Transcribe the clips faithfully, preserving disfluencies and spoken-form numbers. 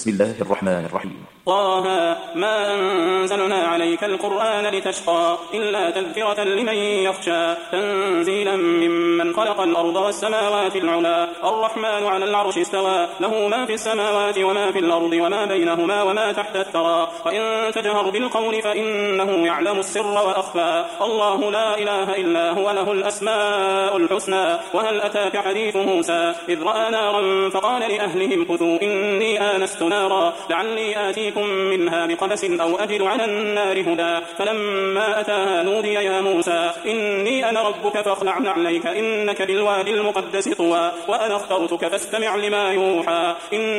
بسم الله الرحمن الرحيم. طه ما أنزلنا عليك القرآن لتشقى إلا تذكرة لمن يخشى تنزيلا ممن خلق الأرض والسماوات العلى الرحمن على العرش استوى له ما في السماوات وما في الأرض وما بينهما وما تحت الثرى وإن تجهر بالقول فإنه يعلم السر وأخفى الله لا إله إلا هو له الأسماء الحسنى. وهل أتاك حديث موسى إذ رأى نارا فقال لأهلهم كثوا إني آنست نارا لعلي آتيكم منها بقبس أو أجد على النار هدى فلما أتاها نودي يا موسى إني أنا ربك فاخلع نعليك إنك بالوادي المقدس طوى وأنا اخترتك فاستمع لما يوحى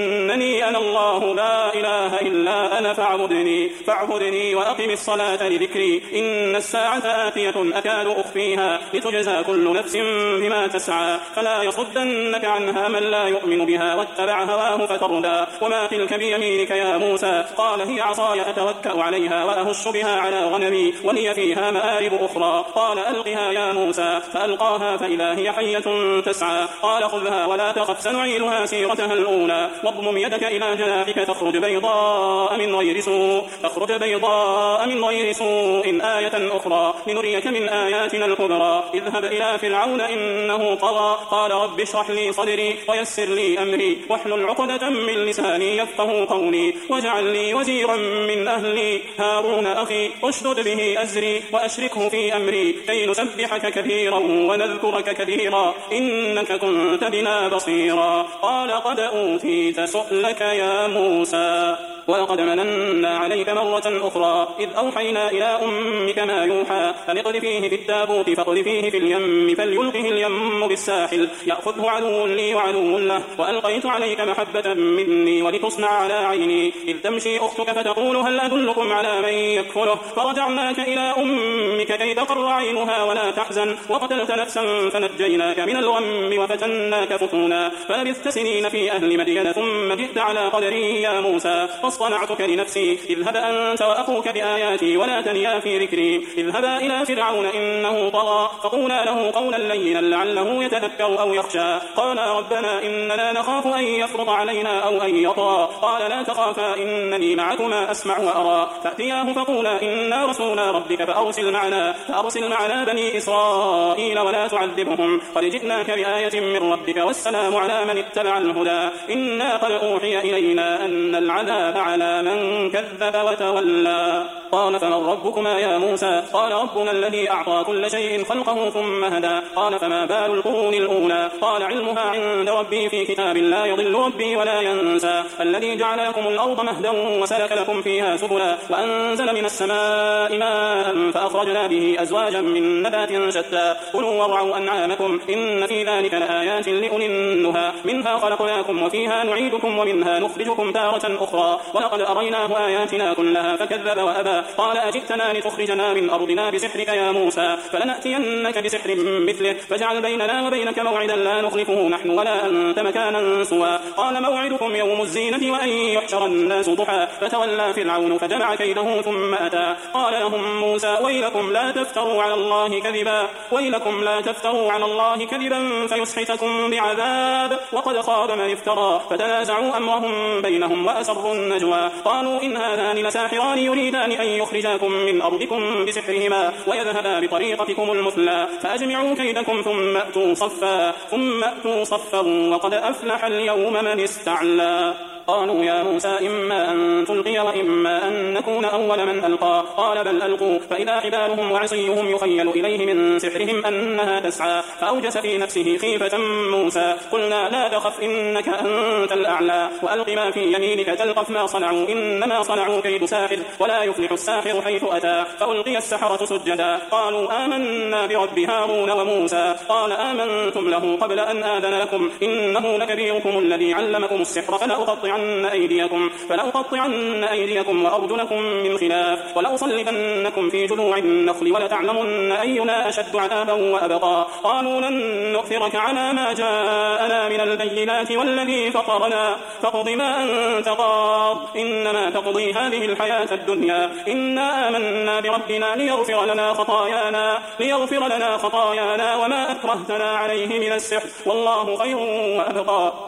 إنني أنا الله لا إله إلا أنا فاعبدني فاعبدني وأقم الصلاة لذكري إن الساعة آتية أكاد أخفيها لتجزى كل نفس بما تسعى فلا يصدنك عنها من لا يؤمن بها واتبع هواه فتردى وما تلك بيمينك يا موسى قال هي عصاي أتوكأ عليها وأهش بها على غنمي ولي فيها مآرب أخرى قال ألقها يا موسى فألقاها فإذا هي حية تسعى قال خذها ولا تخف سنعيدها سيرتها الأولى واضمم يدك إلى جناحك تخرج بيضاء من غير سوء تخرج بيضاء من غير سوء آية أخرى لنريك من آياتنا الكبرى اذهب إلى فرعون إنه طغى قال رب اشرح لي صدري ويسر لي أمري واحلل عقدة من لساني يفقهوا قولي واجعل لي وزيرا من أهلي هارون أخي اشدد به أزري وأشركه في أمري كي نسبحك كثيرا ونذكرك كثيرا إنك كنت بنا بصيرا قال قد أوتيت سؤلك يا موسى ولقد مننا عليك مرة أخرى إذ أوحينا إلى أمك ما يوحى أن اقذفيه في التابوت فاقذفيه في اليم فليلقه اليم بالساحل يأخذه عدو لي وعدو له وألقيت عليك محبة مني ولتصنع على عيني إذ تمشي أختك فتقول هل أدلكم على من يكفله فرجعناك إلى أمك كي تقر عينها ولا تحزن وقتلت نفسا فنجيناك من الغم وفتناك فتونا فلبثت سنين في أهل مدين ثم جئت على قدري يا موسى فاصطنعتك لنفسي اذهب أنت وأخوك بآياتي ولا تنيا في ذكري اذهبا إلى فرعون إنه طغى فقولا له قولا لينا لعله يتذكر أو يخشى قال ربنا إننا نخاف أن يفرط علينا أو أن يطغى قال لا تخافا إنني معكما أسمع وأرى فأتياه فقولا إنا رسول ربك فأرسل معنا فأرسل معنا بني إسرائيل ولا تعذبهم قد جئناك بآية من ربك والسلام على من اتبع الهدى إنا قد أوحي إلينا أن العذاب على من كذب وتولى قال فمن ربكما يا موسى قال ربنا الذي أعطى كل شيء خلقه ثم هدى قال فما بال القرون الأولى قال علمها عند ربي في كتاب لا يضل ربي ولا ينسى الذي جعل لكم الأرض مهدا وسلك لكم فيها سبلا وأنزل من السماء ماء فأخرجنا به أزواجا من نبات شتى كلوا وارعوا أنعامكم إن في ذلك لآيات لأولي النهى منها خلقناكم وفيها نعيدكم ومنها نخرجكم تارة أخرى ولقد أريناه آياتنا كلها فكذب وأبى قال أجئتنا لتخرجنا من أرضنا بسحرك يا موسى فلنأتينك بسحر مثله فاجعل بيننا وبينك موعدا لا نخلفه نحن ولا أنت مكانا سوى قال موعدكم يوم الزينة وأن يحشر الناس ضحى فتولى فرعون فجمع كيده ثم أتى قال لهم موسى ويلكم لا تفتروا على الله كذبا ويلكم لا تفتروا على الله كذبا فيسحتكم بعذاب وقد خاب من افترى فتنازعوا أمرهم بينهم وأسروا النجوى قالوا إن هذان لساحران يريدان أن يخرجاكم من أرضكم بسحرهما ويذهبا بطريقتكم المثلى فأجمعوا كيدكم ثم أتوا صفا ثم أتوا صفا وقد أفلح اليوم من استعلى قالوا يا موسى إما أن تلقي وإما أن نكون أول من ألقى قال بل ألقوا فإذا حبالهم وعصيهم يخيل إليه من سحرهم أنها تسعى فأوجس في نفسه خيفة موسى قلنا لا تخف إنك أنت الأعلى وألق ما في يمينك تلقف ما صنعوا إنما صنعوا كيد ساحر ولا يفلح الساحر حيث أتى فألقي السحرة سجدا قالوا آمنا برب هارون وموسى قال آمنتم له قبل أن آذن لكم إنه لكبيركم الذي علمكم السحر فلأقطعن أيديكم فلأقطعن أيديكم وأرجلكم من خلاف ولأصلبنكم في جذوع النخل ولتعلمن أينا أشد عذابا وأبقى قالوا لن نؤثرك على ما جاءنا من البينات والذي فطرنا فاقض ما أنت قاض إنما تقضي هذه الحياة الدنيا إنا آمنا بربنا ليغفر لنا خطايانا ليغفر لنا خطايانا وما أكرهتنا عليه من السحر والله خير وأبقى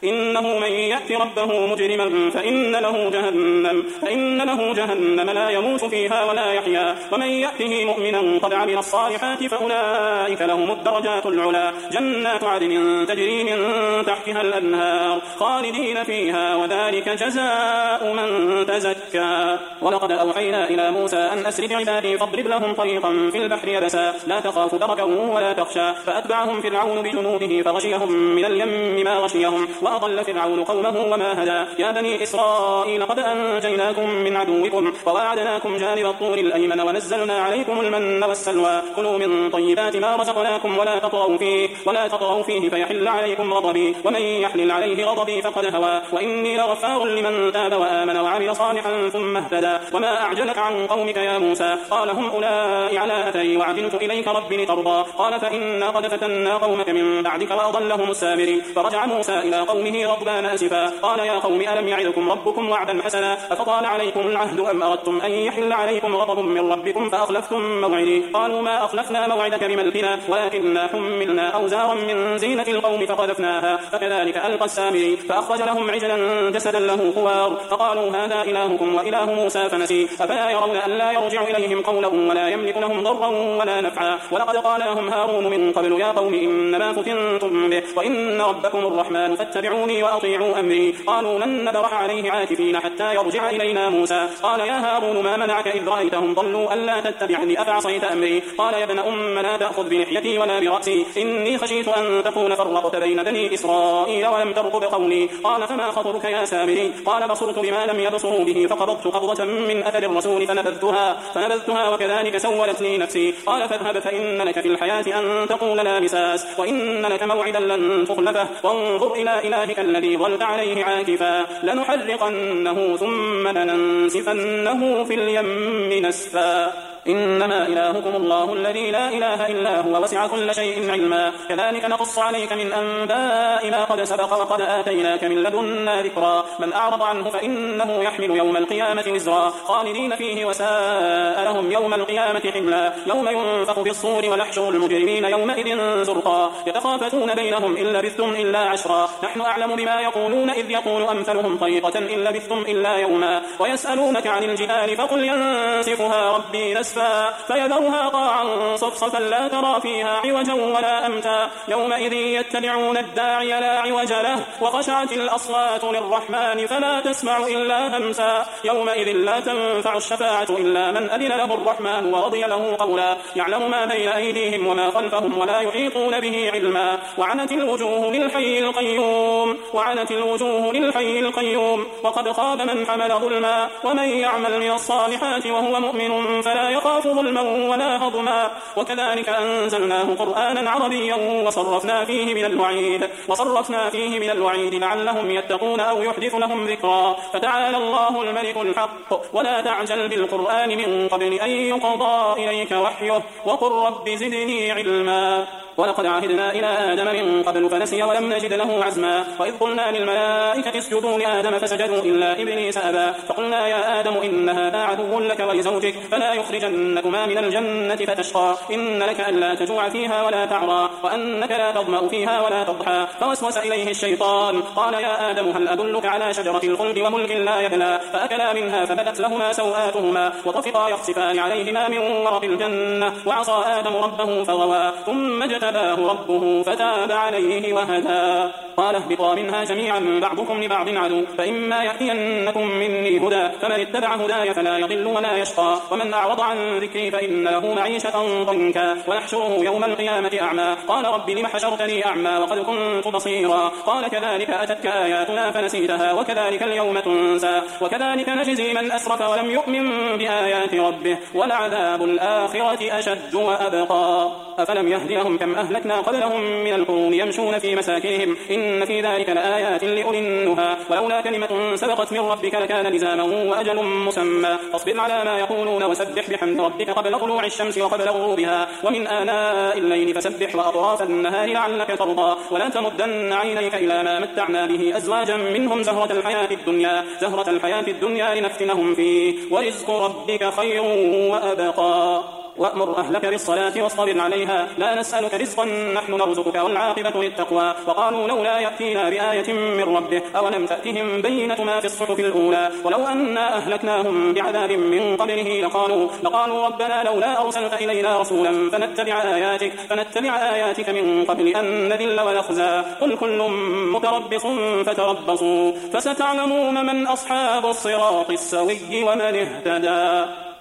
إنه من يأت ربه مجرما فإن له جهنم, فإن له جهنم لا يموت فيها ولا يحيا ومن يأته مؤمنا قد عمل الصالحات فأولئك لهم الدرجات العلى جنات عدن تجري من تحتها الأنهار خالدين فيها وذلك جزاء من تزكى. ولقد أوحينا إلى موسى أن أسر بعبادي فاضرب لهم طريقا في البحر يبسا لا تخاف دركا ولا تخشى فأتبعهم فرعون بجنوده فغشيهم من اليم ما غشيهم وأضل فرعون قومه وما هدى. يا بني إسرائيل قد أنجيناكم من عدوكم وواعدناكم جانب الطور الأيمن ونزلنا عليكم المن والسلوى كلوا من طيبات ما رزقناكم ولا تطغوا فيه ولا تطغوا فيه فيحل عليكم غضبي ومن يحلل عليه غضبي فقد هوى وإني لغفار لمن تاب وآمن وعمل صالحا ثم اهتدى. وما أعجلك عن قومك يا موسى قال هم أولئك على أثري وعجلت إليك رب لترضى قال فإنا قد فتنا قومك من بعدك وأضلهم السامري. فرجع موسى إلى قومه غضبان أسفا قال يا قوم ألم يعدكم ربكم وعدا حسنا أفطال عليكم العهد أم أردتم أن يحل عليكم غضب من ربكم فأخلفتم موعدي قالوا ما أخلفنا موعدك بملكنا ولكننا حملنا أوزارا من زينة القوم فقذفناها فكذلك ألقى السامري فأخرج لهم عجلا جسدا له خوار فقالوا هذا إلهكم وإله موسى فنسي أفلا يرون أن لا يرجع إليهم قولا ولا يملك لهم ضرا ولا نفعا. ولقد قال لهم هارون من قبل يا قوم إنما فتنتم به وإن ربكم الرحمن فاتبعوني وأطيعوا أمري قالوا لن نبرح عليه عاكفين حتى يرجع إلينا موسى قال يا هارون ما منعك إذ رأيتهم ضلوا ألا تتبعني أفعصيت أمري قال يا ابن أم لا تأخذ بلحيتي ولا برأسي إني خشيت أن تكون فرقت بين بني إسرائيل ولم ترقب قولي قال فما خطرك يا سامري قال بصرت بما لم يبصروا به فقبضت قبضة من أثر الرسول فنبذتها, فنبذتها وكذلك سولت لي نفسي قال فاذهب فإن لك في الحياة أن تقول لا مساس وإن لك موعدا لن تخلفه وانظر إلى إلهك الذي ظلت عليه عاكفا لنحرقنه ثم لننسفنه في اليم نسفا إنما إلهكم الله الذي لا إله إلا هو وسع كل شيء علما كذلك نقص عليك من أنباء ما قد سبق وقد آتيناك من لدنا ذكرا من أعرض عنه فإنه يحمل يوم القيامة وزرا خالدين فيه وساء لهم يوم القيامة حملا يوم ينفخ في الصور ونحشر المجرمين يومئذ زرقا يتخافتون بينهم إن لبثتم إلا عشرا نحن أعلم بما يقولون إذ يقول أمثلهم طريقة إن لبثتم إلا يوما ويسألونك عن الجبال فقل ينسفها ربي نسفا فيذرها قاعا صفصفا لا ترى فيها عوجا ولا أمتا يومئذ يتبعون الداعي لا عوج له وخشعت الأصوات للرحمن فلا تسمع إلا همسا يومئذ لا تنفع الشفاعة إلا من أذن له الرحمن ورضي له قولا يعلم ما بين أيديهم وما خلفهم ولا يحيطون به علما وعنت الوجوه للحي القيوم وعنت الوجوه للحي القيوم وقد خاب من حمل ظلما ومن يعمل من الصالحات وهو مؤمن فلا يخاف ظلما ولا هضما وكذلك أنزلناه قرآنا عربيا وصرفنا فيه من الوعيد وصرفنا فيه من الوعيد لعلهم يتقون أو يحدث لهم ذكرا فتعالى الله الملك الحق ولا تعجل بالقرآن من قبل أن يقضى إليك وحيه وقل رب زدني علما ولقد عهدنا إلى آدم من قبل فنسي ولم نجد له عزما وإذ قلنا للملائكة اسجدوا لآدم فسجدوا إلا إبليس أبى فقلنا يا آدم إن هذا عدو لك ولزوجك فلا يخرجنكما من الجنة فتشقى إن لك ألا تجوع فيها ولا تعرى وأنك لا تظمأ فيها ولا تضحى فوسوس إليه الشيطان قال يا آدم هل أدلك على شجرة الخلد وملك لا يبلى فأكلا منها فبدت لهما سوآتهما وطفقا يخصفان عليهما من ورق الجنة وعصى آدم ربه فغوى ثم اجتباه ربه فتاب عليه وهدى قال اهبطا منها جميعا بعضكم لبعض عدو فإما يأتينكم مني هدى فمن اتبع هداي فلا يضل ولا يشقى ومن أعرض عن ذكري فإن له معيشة ضنكا ونحشره يوم القيامة أعمى قال رب لم حشرتني أعمى وقد كنت بصيرا قال كذلك أتتك آياتنا فنسيتها وكذلك اليوم تنسى وكذلك نجزي من أسرف ولم يؤمن بآيات ربه ولعذاب الآخرة أشد وأبقى أفلم يهد لهم كم أهلكنا قبلهم من القرون يمشون في مساكنهم إن في ذلك لآيات لأولي النهى ولولا كلمة سبقت من ربك لكان لزاما وأجل مسمى فاصبر على ما يقولون وسبح بحمد ربك قبل طلوع الشمس وقبل غروبها ومن آناء الليل فسبح وأطراف النهار لعلك ترضى ولا تمدن عينيك إلى ما متعنا به أزواجا منهم زهرة الحياة الدنيا زهرة الحياة الدنيا لنفتنهم فيه ورزق ربك خير وأبقى وأمر أهلك بالصلاة واصطبر عليها لا نسألك رزقا نحن نرزقك والعاقبة للتقوى. وقالوا لولا يأتينا بآية من ربه أولم تأتهم بينة ما في الصحف الأولى ولو أنا أهلكناهم بعذاب من قبله لقالوا, لقالوا ربنا لولا أرسلت إلينا رسولا فنتبع آياتك, فنتبع آياتك من قبل أن نذل ونخزى. قل كل متربص فتربصوا فستعلمون من أصحاب الصراط السوي ومن اهتدى.